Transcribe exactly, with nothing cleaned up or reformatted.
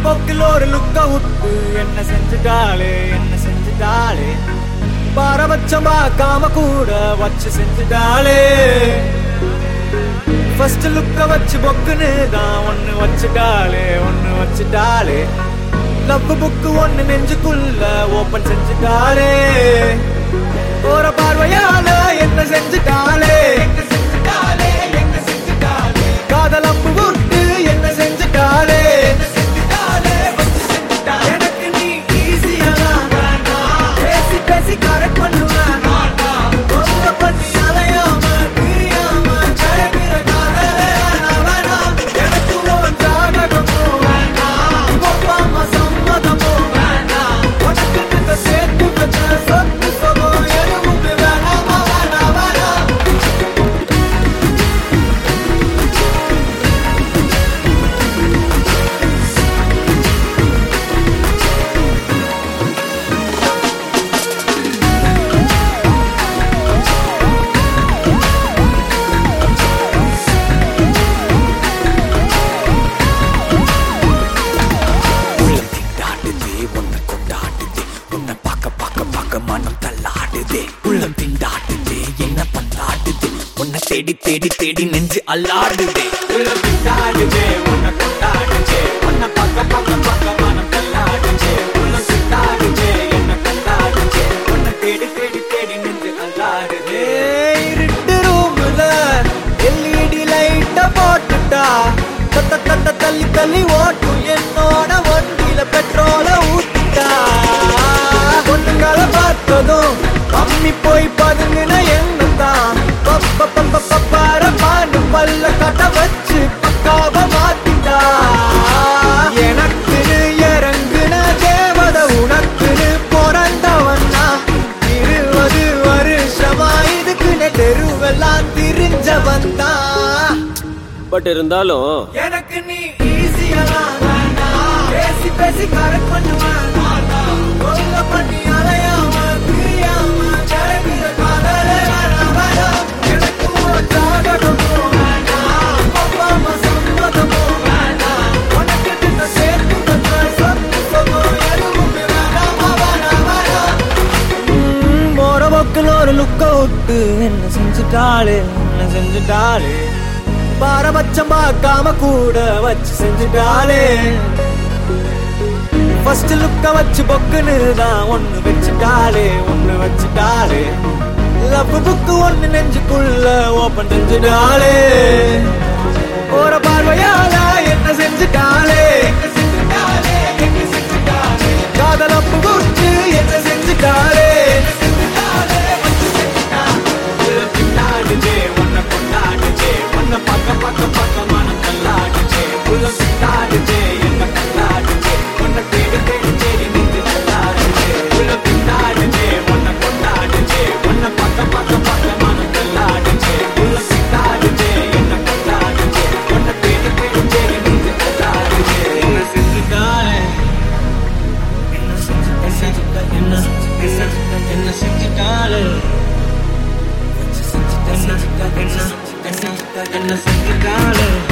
போக்கில் ஒரு லுக்க விட்டு என்ன செஞ்சுட்டாளே என்ன செஞ்சுட்டாளே பாரபட்சம் பார்க்காம கூட வச்சு செஞ்சுட்டாளே ஃபர்ஸ்ட் லுக்க வச்சு பொக்குன்னு தான் ஒன்னு வச்சுட்டாளே ஒன்னு வச்சுட்டாளே லவ் புக்கு ஒன்னு நெஞ்சுக்குள்ள ஓபன் செஞ்சுட்டாளே போற பார்வையால என்ன செஞ்சுட்டாளே காதல் அம்பு விட்டு என்ன செஞ்சுட்டாளே எனக்கு நீ ஈஸியா பேசி பேசி கரெக்ட் பண்ணுவேன் பண்ணி அலையாம பிரியாம ஜெயகிற காதலே வேணாம் எனக்கு உன் ஜாதகமோ வேணாம் ஒப்பாம சம்மதமோ வேணாம் உனக்கு இந்த சேர்த்து வச்ச சொத்து சொகோ எதுவுமே வேணாமா வேணாம் வேணாம் தேடி தேடி தேடி நெஞ்சு அல்லாடுதே உள்ளம் திண்டாடுதே உன்னை கொண்டாடுதே உன்னை பக்க பக்க பக்க மனம் தள்ளாடுதே உள்ளம் திண்டாடுதே என்ன கொண்டாடுதே உன்னை தேடி தேடி தேடி நெஞ்சு அல்லாடுதே இருட்டு ரூம்ல எல்இடி லைட்ட போட்டுட்டா தத்த தத்த தள்ளி தள்ளி ஓட்டும் என்னோட வண்டியில பெட்ரோல ஊத்திட்டா பொண்ணுங்களை பார்த்ததும் அம்மி போய் பதுங்கின என்னதான் பல்ல கட்ட வச்சு பக்காவ மாத்திட்டா எனக்குன்னு இறங்குன தேவத உனக்குன்னு பிறந்தவன்னா இருபது வருஷமா இதுக்குன்னு தெருவெல்லாம் திரிஞ்சவன் தான் பட் இருந்தாலும் எனக்கு நீ ஈஸியா பேசி பேசி கரெக்ட் பண்ணுவேன் கொல்ல பண்ணி அலையாம பிரியாம ஜெயகிற காதலே வேணாம் வேணாம் எனக்கு உன் ஜாதகமோ வேணாம் ஒப்பாம சம்மதமோ வேணாம் உனக்கு இந்த சேர்த்து வச்ச சொத்து சொகோ எதுவுமே வேணாமா வேணாம் வேணாம் போற போக்கில் ஒரு லுக்க விட்டு என்ன செஞ்சுட்டாளே என்ன செஞ்சுட்டாளே பாரபட்சம் பார்க்காம கூட வச்சு செஞ்சுட்டாளே ஃபர்ஸ்ட் லுக்க வச்சு பொக்குன்னு தான் ஒன்னு வச்சுட்டாளே ஒன்னு வச்சுட்டாளே லவ் புக்கு ஒன்னு நெஞ்சுக்குள்ள ஓபன் செஞ்சுட்டாளே போற பார்வையால என்ன செஞ்சுட்டாளே காதல் அப்பு விட்டு என்ன செஞ்சுட்டாளே திண்டாடுதே உன்னை கொண்டாடுதே உன்னை பக்க பக்க பக்க மனம் தள்ளாடுதே உள்ளம் திண்டாடுதே என்ன கொண்டாடுதே உன்னை தேடி தேடி தேடி நின்று தள்ளாடுதே உள்ளம் திண்டாடுதே உன்னை கொண்டாடுதே உன்னை பக்க பக்க பக்க மனம் தள்ளாடுதே உள்ளம் திண்டாடுதே என்ன கொண்டாடுதே உன்னை தேடி தேடி தேடி நின்று தள்ளாடுதே என்ன செஞ்சுட்டாளே என்ன செஞ்சுட்டா என்ன செஞ்சுட்டா என்ன செஞ்சுட்டாளே என்ன செஞ்சுட்டாளே